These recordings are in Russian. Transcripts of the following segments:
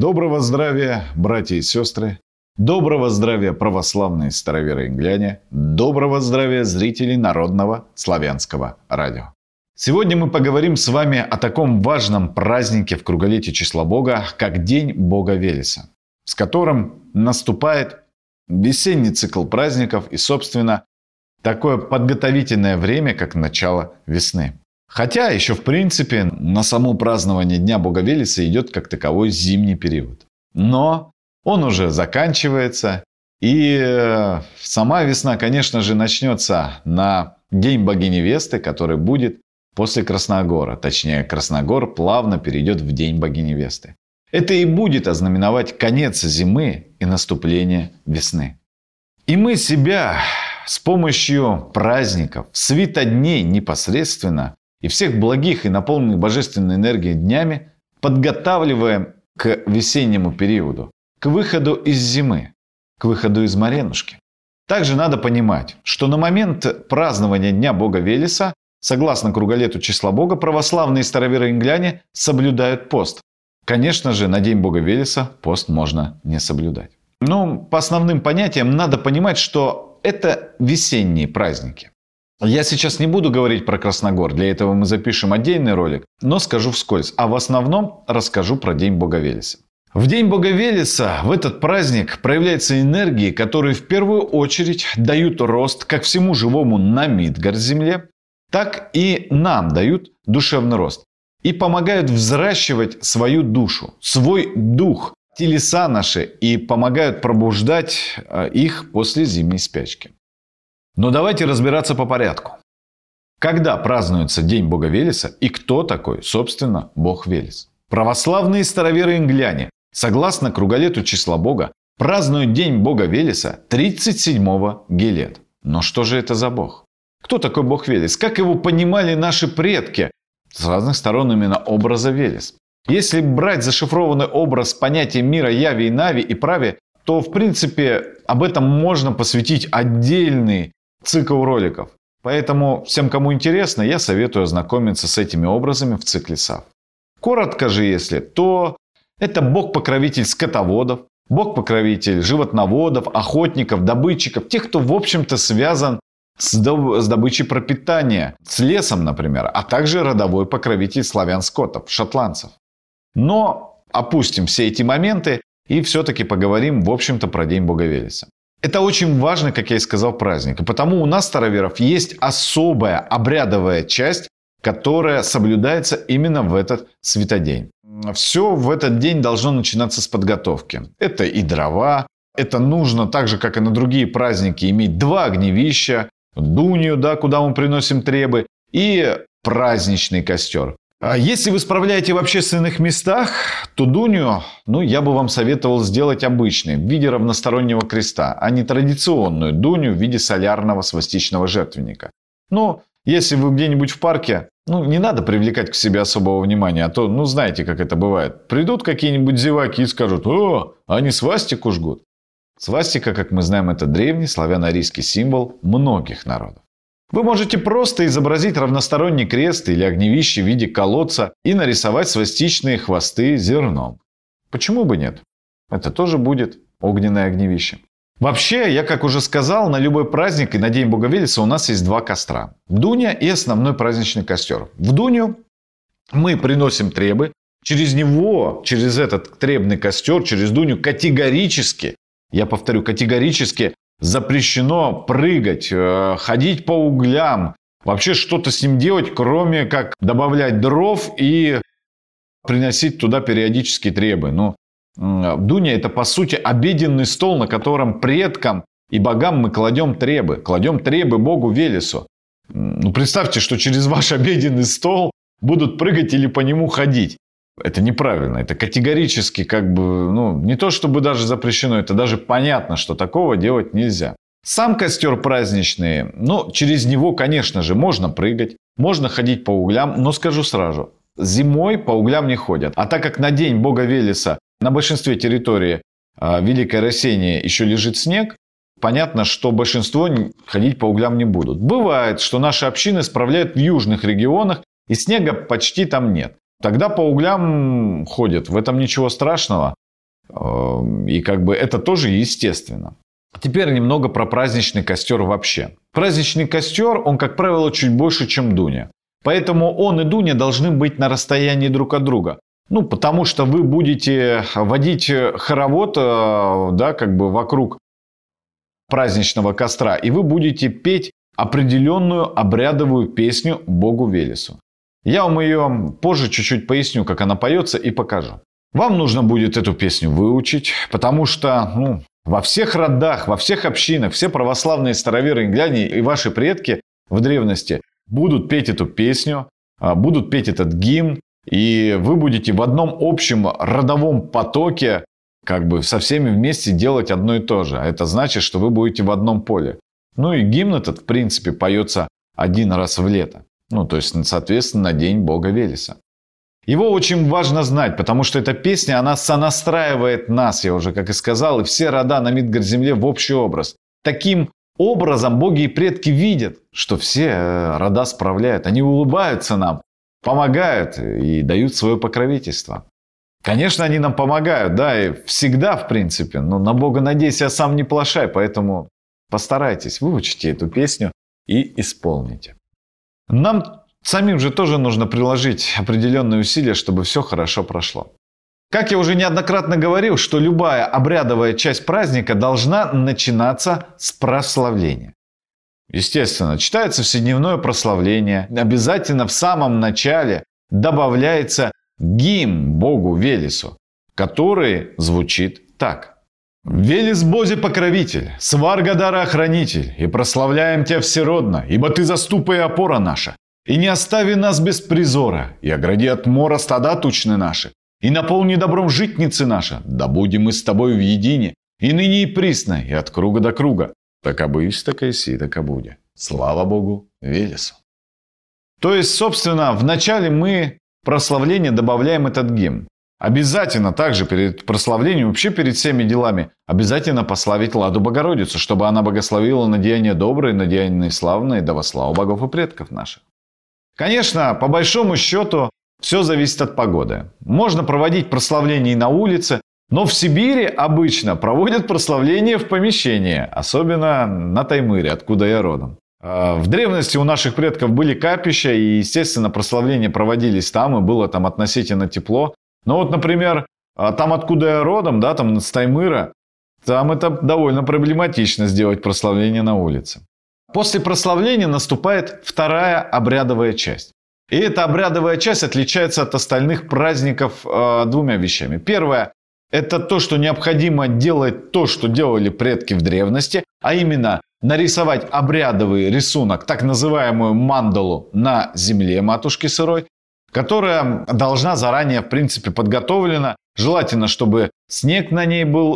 Доброго здравия, братья и сестры! Доброго здравия, православные староверы и ингляне! Доброго здравия, зрители Народного славянского радио! Сегодня мы поговорим с вами о таком важном празднике в круголетии числа Бога, как День Бога Велеса, с которым наступает весенний цикл праздников и, собственно, такое подготовительное время, как начало весны. Хотя еще в принципе на само празднование Дня Бога Велеса идет как таковой зимний период. Но он уже заканчивается, и сама весна, конечно же, начнется на День Богини Весты, который будет после Красногора. Точнее, Красногор плавно перейдет в День Богини Весты. Это и будет ознаменовать конец зимы и наступление весны. И мы себя с помощью праздников, святодней непосредственно, и всех благих и наполненных божественной энергией днями подготавливаем к весеннему периоду, к выходу из зимы, к выходу из моренушки. Также надо понимать, что на момент празднования Дня Бога Велеса, согласно круголету числа Бога, православные староверы и ингляне соблюдают пост. Конечно же, на День Бога Велеса пост можно не соблюдать. Но по основным понятиям надо понимать, что это весенние праздники. Я сейчас не буду говорить про Красногор, для этого мы запишем отдельный ролик, но скажу вскользь, а в основном расскажу про День Бога Велеса. В День Бога Велеса, в этот праздник, проявляются энергии, которые в первую очередь дают рост как всему живому на Мидгард-земле, так и нам дают душевный рост. И помогают взращивать свою душу, свой дух, телеса наши, и помогают пробуждать их после зимней спячки. Но давайте разбираться по порядку. Когда празднуется День Бога Велеса и кто такой, собственно, Бог Велес? Православные староверы и ингляне, согласно круголету числа Бога, празднуют День Бога Велеса 37-го Гелет. Но что же это за Бог? Кто такой Бог Велес? Как его понимали наши предки? С разных сторон именно образа Велес. Если брать зашифрованный образ понятия мира Яви и Нави и Прави, то в принципе об этом можно посвятить отдельный цикл роликов. Поэтому всем, кому интересно, я советую ознакомиться с этими образами в цикле САВ. Коротко же, если, то это бог-покровитель скотоводов, бог-покровитель животноводов, охотников, добытчиков, тех, кто, в общем-то, связан с добычей пропитания, с лесом, например, а также родовой покровитель славян-скотов, шотландцев. Но опустим все эти моменты и все-таки поговорим, в общем-то, про День Бога Велеса. Это очень важно, как я и сказал, праздник. И потому у нас, староверов, есть особая обрядовая часть, которая соблюдается именно в этот святодень. Все в этот день должно начинаться с подготовки. Это и дрова, это нужно так же, как и на другие праздники, иметь 2 огневища, дунью, да, куда мы приносим требы, и праздничный костер. А если вы справляете в общественных местах, то дунью, я бы вам советовал сделать обычной, в виде равностороннего креста, а не традиционную дунью в виде солярного свастичного жертвенника. Если вы где-нибудь в парке, не надо привлекать к себе особого внимания, а то, знаете, как это бывает. Придут какие-нибудь зеваки и скажут: «О, они свастику жгут». Свастика, как мы знаем, это древний славяно-арийский символ многих народов. Вы можете просто изобразить равносторонний крест или огневище в виде колодца и нарисовать свастичные хвосты зерном. Почему бы нет? Это тоже будет огненное огневище. Вообще, я как уже сказал, на любой праздник и на День Бога Велеса у нас есть 2 костра. Дуня и основной праздничный костер. В Дуню мы приносим требы. Через этот требный костер, через Дуню категорически, я повторю, категорически запрещено прыгать, ходить по углям, вообще что-то с ним делать, кроме как добавлять дров и приносить туда периодически требы. Дуня – это, по сути, обеденный стол, на котором предкам и богам мы кладем требы Богу Велесу. Представьте, что через ваш обеденный стол будут прыгать или по нему ходить. Это неправильно, это категорически не то чтобы даже запрещено, это даже понятно, что такого делать нельзя. Сам костер праздничный, через него, конечно же, можно прыгать, можно ходить по углям, но скажу сразу, зимой по углям не ходят. А так как на День Бога Велеса на большинстве территории Великой Рассеянии еще лежит снег, понятно, что большинство ходить по углям не будут. Бывает, что наши общины справляют в южных регионах, и снега почти там нет. Тогда по углям ходят, в этом ничего страшного. И как бы это тоже естественно. Теперь немного про праздничный костер вообще. Праздничный костер, он, как правило, чуть больше, чем Дуня. Поэтому он и Дуня должны быть на расстоянии друг от друга. Ну, потому что вы будете водить хоровод, да, как бы вокруг праздничного костра, и вы будете петь определенную обрядовую песню богу Велесу. Я вам ее позже чуть-чуть поясню, как она поется, и покажу. Вам нужно будет эту песню выучить, потому что, во всех родах, во всех общинах, все православные староверы ингляне и ваши предки в древности будут петь эту песню, будут петь этот гимн, и вы будете в одном общем родовом потоке как бы со всеми вместе делать одно и то же. А это значит, что вы будете в одном поле. Ну и гимн этот, в принципе, поется один раз в лето. То есть, соответственно, на день бога Велеса. Его очень важно знать, потому что эта песня, она сонастраивает нас, я уже как и сказал, и все рода на Мидгард-земле в общий образ. Таким образом боги и предки видят, что все рода справляют. Они улыбаются нам, помогают и дают свое покровительство. Конечно, они нам помогают, да, и всегда, в принципе. Но на Бога надейся, а сам не плашай, поэтому постарайтесь, выучите эту песню и исполните. Нам самим же тоже нужно приложить определенные усилия, чтобы все хорошо прошло. Как я уже неоднократно говорил, что любая обрядовая часть праздника должна начинаться с прославления. Естественно, читается вседневное прославление. Обязательно в самом начале добавляется гимн богу Велесу, который звучит так. «Велес Бозе покровитель, Сваргадара охранитель, и прославляем тебя всеродно, ибо ты заступа и опора наша. И не остави нас без призора, и огради от мора стада тучны наши, и наполни добром житницы наши, да будем мы с тобой в едине, и ныне и присно, и от круга до круга. Так обысь, так и си, так и буде. Слава богу Велесу». То есть, собственно, в начале мы прославления добавляем этот гимн. Обязательно также перед прославлением, вообще перед всеми делами, обязательно пославить Ладу Богородицу, чтобы она благословила на деяния добрые, на деяния славные, да во славу богов и предков наших. Конечно, по большому счету, все зависит от погоды. Можно проводить прославление и на улице, но в Сибири обычно проводят прославление в помещении, особенно на Таймыре, откуда я родом. В древности у наших предков были капища, и, естественно, прославления проводились там, и было там относительно тепло. Но вот, например, там, откуда я родом, да, там с Таймыра, там это довольно проблематично сделать прославление на улице. После прославления наступает вторая обрядовая часть. И эта обрядовая часть отличается от остальных праздников двумя вещами. Первое – это то, что необходимо делать то, что делали предки в древности, а именно нарисовать обрядовый рисунок, так называемую мандалу на земле матушки сырой, которая должна заранее, в принципе, подготовлена. Желательно, чтобы снег на ней был,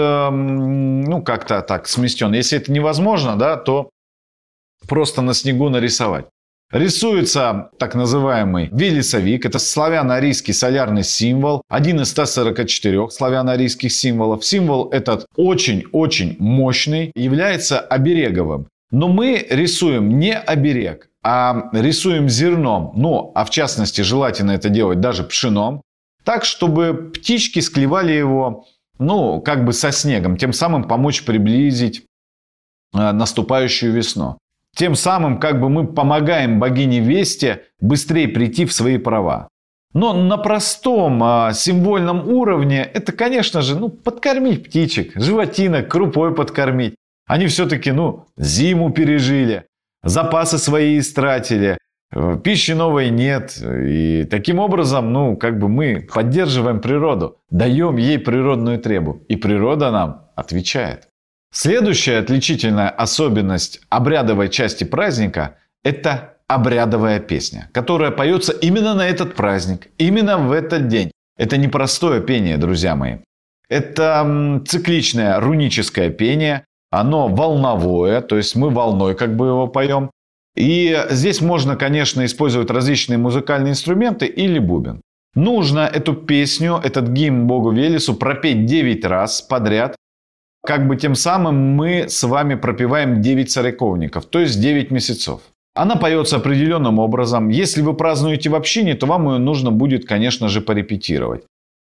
как-то так сместен. Если это невозможно, да, то просто на снегу нарисовать. Рисуется так называемый велесовик. Это славяно-арийский солярный символ. Один из 144 славяно-арийских символов. Символ этот очень-очень мощный, является обереговым. Но мы рисуем не оберег, а рисуем зерном. А в частности, желательно это делать даже пшеном. Так, чтобы птички склевали его, как бы со снегом. Тем самым помочь приблизить наступающую весну. Тем самым, как бы мы помогаем богине Весте быстрее прийти в свои права. Но на простом символьном уровне это, конечно же, подкормить птичек, животинок, крупой подкормить. Они все-таки, зиму пережили, запасы свои истратили, пищи новой нет. И таким образом, мы поддерживаем природу, даем ей природную требу. И природа нам отвечает. Следующая отличительная особенность обрядовой части праздника – это обрядовая песня, которая поется именно на этот праздник, именно в этот день. Это не простое пение, друзья мои. Это цикличное руническое пение, оно волновое, то есть мы волной его поем. И здесь можно, конечно, использовать различные музыкальные инструменты или бубен. Нужно эту песню, этот гимн богу Велесу пропеть 9 раз подряд. Тем самым мы с вами пропеваем 9 церковников, то есть 9 месяцев. Она поется определенным образом. Если вы празднуете в общине, то вам ее нужно будет, конечно же, порепетировать.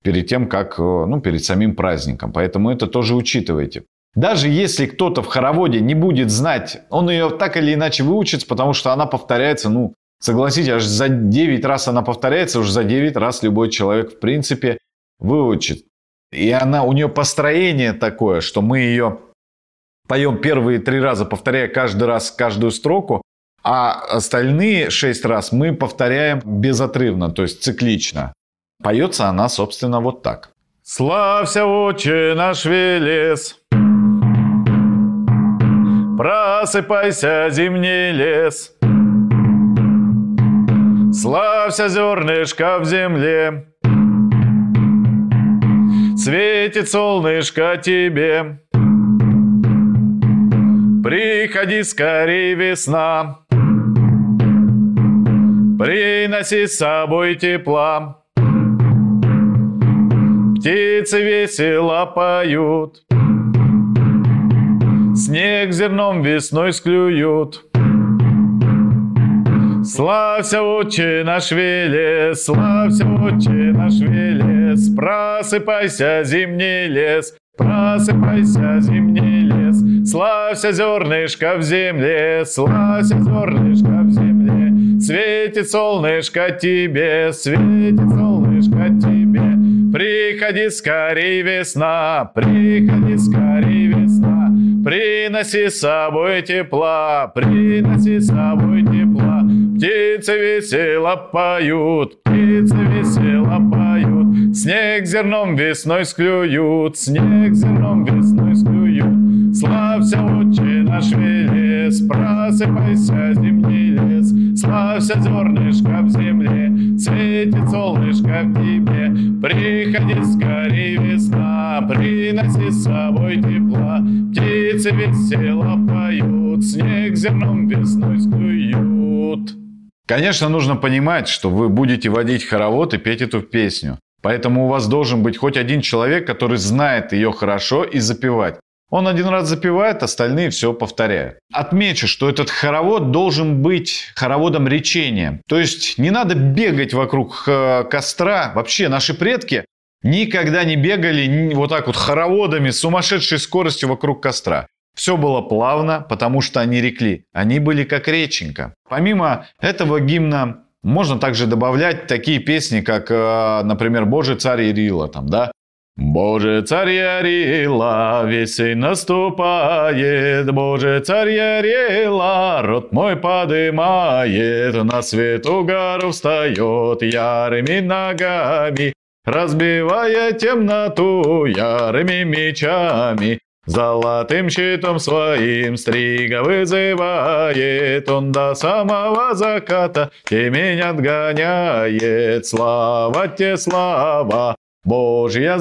перед тем, как, перед самим праздником. Поэтому это тоже учитывайте. Даже если кто-то в хороводе не будет знать, он ее так или иначе выучит, потому что она повторяется, согласитесь, аж за 9 раз она повторяется, уже за 9 раз любой человек, в принципе, выучит. И у нее построение такое, что мы ее поем первые 3 раза, повторяя каждый раз каждую строку, а остальные 6 раз мы повторяем безотрывно, то есть циклично. Поется она, собственно, вот так. Славься, Отче наш Велес, просыпайся, зимний лес, славься, зернышко в земле, светит солнышко тебе. Приходи скорей, весна, приноси с собой тепла. Птицы весело поют, снег зерном весной склюют. Славься, Отче наш Велес, славься, Отче наш Велес, просыпайся, зимний лес, просыпайся, зимний лес, славься, зернышко в земле, славься, зернышко в земле, светит солнышко тебе, светит солнышко тебе. Приходи скорей, весна, приходи скорей, весна, приноси с собой тепла, приноси с собой тепла. Птицы весело поют, птицы весело поют, снег зерном весной склюют, снег зерном весной склюют. Славься, Отче наш Велес, просыпайся, зимний лес, славься, зернышко в земле, светит солнышко в тебе. Приходи скорей, весна, приноси с собой тепла, птицы весело поют, снег зерном весной склюют. Конечно, нужно понимать, что вы будете водить хоровод и петь эту песню. Поэтому у вас должен быть хоть один человек, который знает ее хорошо и запевать. Он один раз запевает, остальные все повторяют. Отмечу, что этот хоровод должен быть хороводом речения. То есть не надо бегать вокруг костра. Вообще наши предки никогда не бегали вот так вот хороводами с сумасшедшей скоростью вокруг костра. Все было плавно, потому что они рекли. Они были как реченька. Помимо этого гимна можно также добавлять такие песни, как, например, «Боже, царь Ярила», «Боже, царь Ярила, весень наступает, Боже, царь Ярила, рот мой подымает, на свету гору встает ярыми ногами, разбивая темноту ярыми мечами. Золотым щитом своим стрига вызывает, он до самого заката темень отгоняет. Слава те, слава, Божья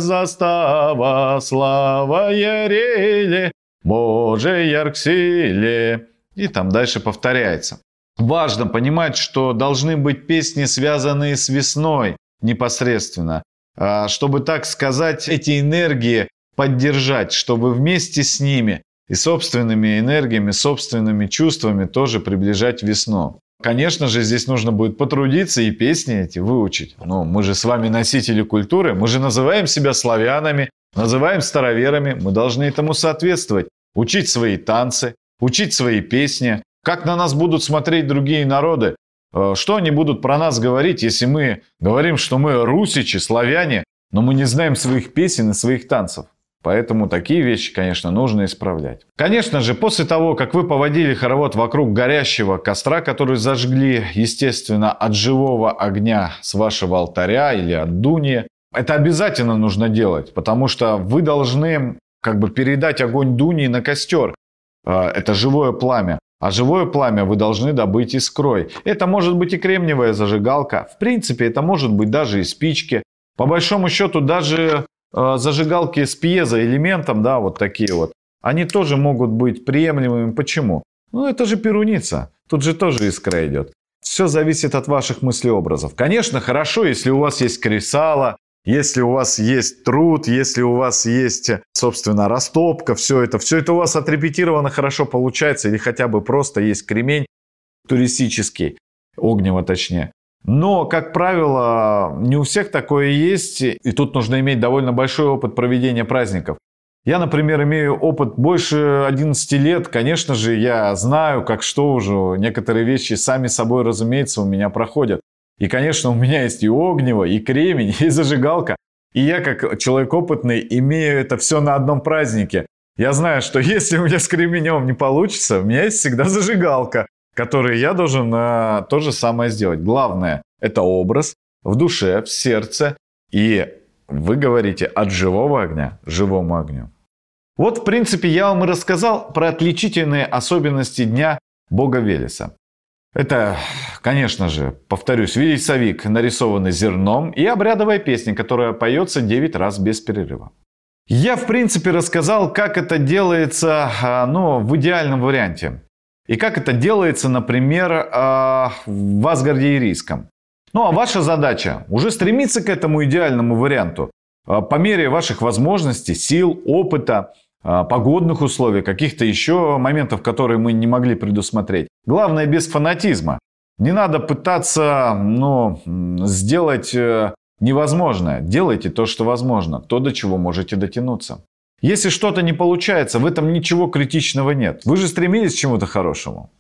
застава, слава Яриле, Боже Ярксиле. И там дальше повторяется. Важно понимать, что должны быть песни, связанные с весной непосредственно, чтобы, так сказать, эти энергии поддержать, чтобы вместе с ними и собственными энергиями, собственными чувствами тоже приближать весну. Конечно же, здесь нужно будет потрудиться и песни эти выучить. Но мы же с вами носители культуры, мы же называем себя славянами, называем староверами, мы должны этому соответствовать. Учить свои танцы, учить свои песни. Как на нас будут смотреть другие народы? Что они будут про нас говорить, если мы говорим, что мы русичи, славяне, но мы не знаем своих песен и своих танцев? Поэтому такие вещи, конечно, нужно исправлять. Конечно же, после того, как вы поводили хоровод вокруг горящего костра, который зажгли, естественно, от живого огня с вашего алтаря или от дуни, это обязательно нужно делать, потому что вы должны передать огонь дуни на костер. Это живое пламя. А живое пламя вы должны добыть искрой. Это может быть и кремниевая зажигалка. В принципе, это может быть даже и спички. По большому счету, даже зажигалки с пьезоэлементом, вот такие вот, они тоже могут быть приемлемыми. Почему? Это же перуница. Тут же тоже искра идет. Все зависит от ваших мыслеобразов. Конечно, хорошо, если у вас есть кресало, если у вас есть труд, если у вас есть, собственно, растопка, все это у вас отрепетировано хорошо получается, или хотя бы просто есть кремень туристический, огнево точнее. Но, как правило, не у всех такое есть, и тут нужно иметь довольно большой опыт проведения праздников. Я, например, имею опыт больше 11 лет. Конечно же, я знаю, как что уже. Некоторые вещи сами собой, разумеется, у меня проходят. И, конечно, у меня есть и огниво, и кремень, и зажигалка. И я, как человек опытный, имею это все на одном празднике. Я знаю, что если у меня с кременем не получится, у меня есть всегда зажигалка, которую я должен то же самое сделать. Главное – это образ в душе, в сердце. И вы говорите от живого огня живому огню. Вот, в принципе, я вам и рассказал про отличительные особенности Дня Бога Велеса. Это, конечно же, повторюсь, велесовик, нарисованный зерном, и обрядовая песня, которая поется 9 раз без перерыва. Я, в принципе, рассказал, как это делается в идеальном варианте. И как это делается, например, в Асгарде Ирийском. Ну, а ваша задача уже стремиться к этому идеальному варианту по мере ваших возможностей, сил, опыта, погодных условий, каких-то еще моментов, которые мы не могли предусмотреть. Главное, без фанатизма. Не надо пытаться сделать невозможное. Делайте то, что возможно, то, до чего можете дотянуться. Если что-то не получается, в этом ничего критичного нет. Вы же стремились к чему-то хорошему.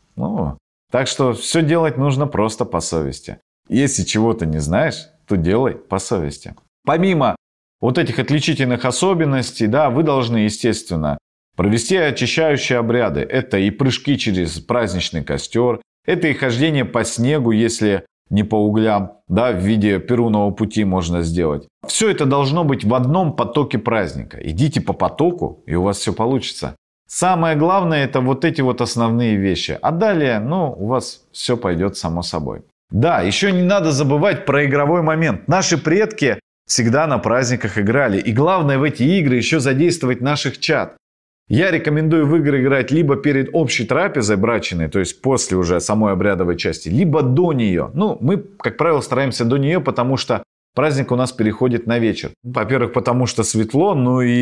Так что все делать нужно просто по совести. Если чего-то не знаешь, то делай по совести. Помимо вот этих отличительных особенностей, вы должны, естественно, провести очищающие обряды. Это и прыжки через праздничный костер, это и хождение по снегу, если не по углям, в виде перунного пути можно сделать. Все это должно быть в одном потоке праздника. Идите по потоку, и у вас все получится. Самое главное, это вот эти вот основные вещи. А далее, у вас все пойдет само собой. Да, еще не надо забывать про игровой момент. Наши предки всегда на праздниках играли. И главное в эти игры еще задействовать наших чад. Я рекомендую в игры играть либо перед общей трапезой брачной, то есть после уже самой обрядовой части, либо до нее. Мы, как правило, стараемся до нее, потому что праздник у нас переходит на вечер. Во-первых, потому что светло,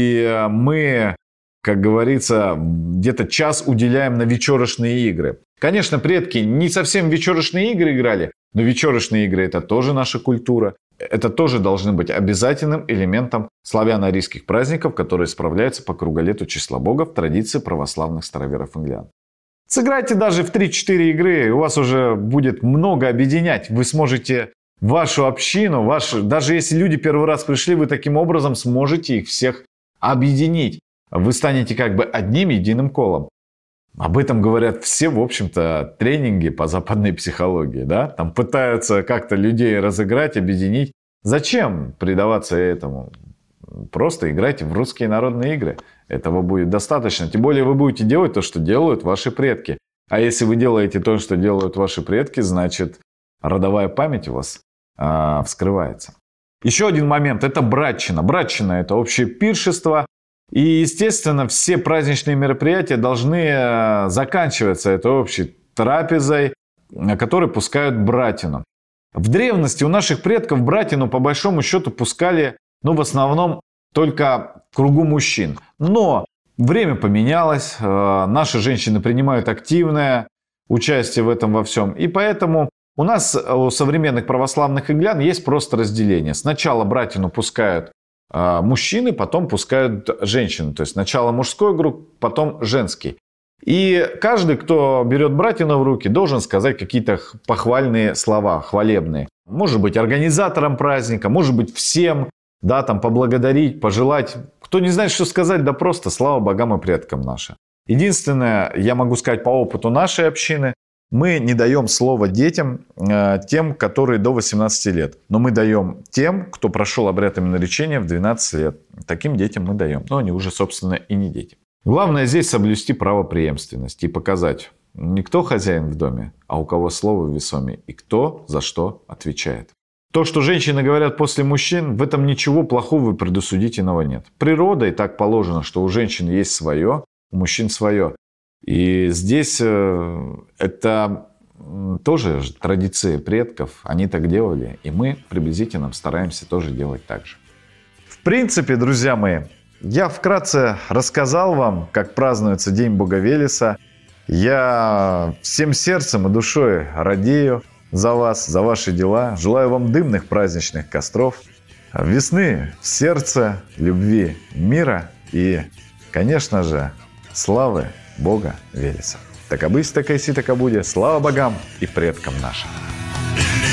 и мы, как говорится, где-то час уделяем на вечерочные игры. Конечно, предки не совсем вечерочные игры играли, но вечерочные игры – это тоже наша культура. Это тоже должны быть обязательным элементом славяно-арийских праздников, которые справляются по круголету числа бога в традиции православных староверов-инглян. Сыграйте даже в 3-4 игры, и у вас уже будет много объединять. Вы сможете вашу общину, даже если люди первый раз пришли, вы таким образом сможете их всех объединить. Вы станете как бы одним единым колом. Об этом говорят все, в общем-то, тренинги по западной психологии. Там пытаются как-то людей разыграть, объединить. Зачем предаваться этому? Просто играйте в русские народные игры. Этого будет достаточно. Тем более вы будете делать то, что делают ваши предки. А если вы делаете то, что делают ваши предки, значит, родовая память у вас вскрывается. Еще один момент – это братчина. Братчина – это общее пиршество. И, естественно, все праздничные мероприятия должны заканчиваться этой общей трапезой, на которой пускают братину. В древности у наших предков братину, по большому счету, пускали, в основном, только в кругу мужчин. Но время поменялось, наши женщины принимают активное участие в этом во всем. И поэтому у нас, у современных православных инглян, есть просто разделение. Сначала братину пускают мужчины, потом пускают женщины. То есть сначала мужской круг, потом женский. И каждый, кто берет братину в руки, должен сказать какие-то похвальные слова, хвалебные. Может быть, организаторам праздника, может быть, всем, поблагодарить, пожелать. Кто не знает, что сказать, просто слава богам и предкам нашим. Единственное, я могу сказать по опыту нашей общины, мы не даем слово детям, тем, которые до 18 лет. Но мы даем тем, кто прошел обряд именоречения в 12 лет. Таким детям мы даем. Но они уже, собственно, и не дети. Главное здесь соблюсти правопреемственность и показать, не кто хозяин в доме, а у кого слово весомее и кто за что отвечает. То, что женщины говорят после мужчин, в этом ничего плохого и предусудительного нет. Природой так положено, что у женщин есть свое, у мужчин свое. И здесь это тоже традиции предков, они так делали, и мы приблизительно стараемся тоже делать так же. В принципе, друзья мои, я вкратце рассказал вам, как празднуется День Бога Велеса. Я всем сердцем и душой радею за вас, за ваши дела. Желаю вам дымных праздничных костров, весны в сердце, любви, мира и, конечно же, славы Бога Велеса. Так обысь, так и си, так и будет. Слава богам и предкам нашим.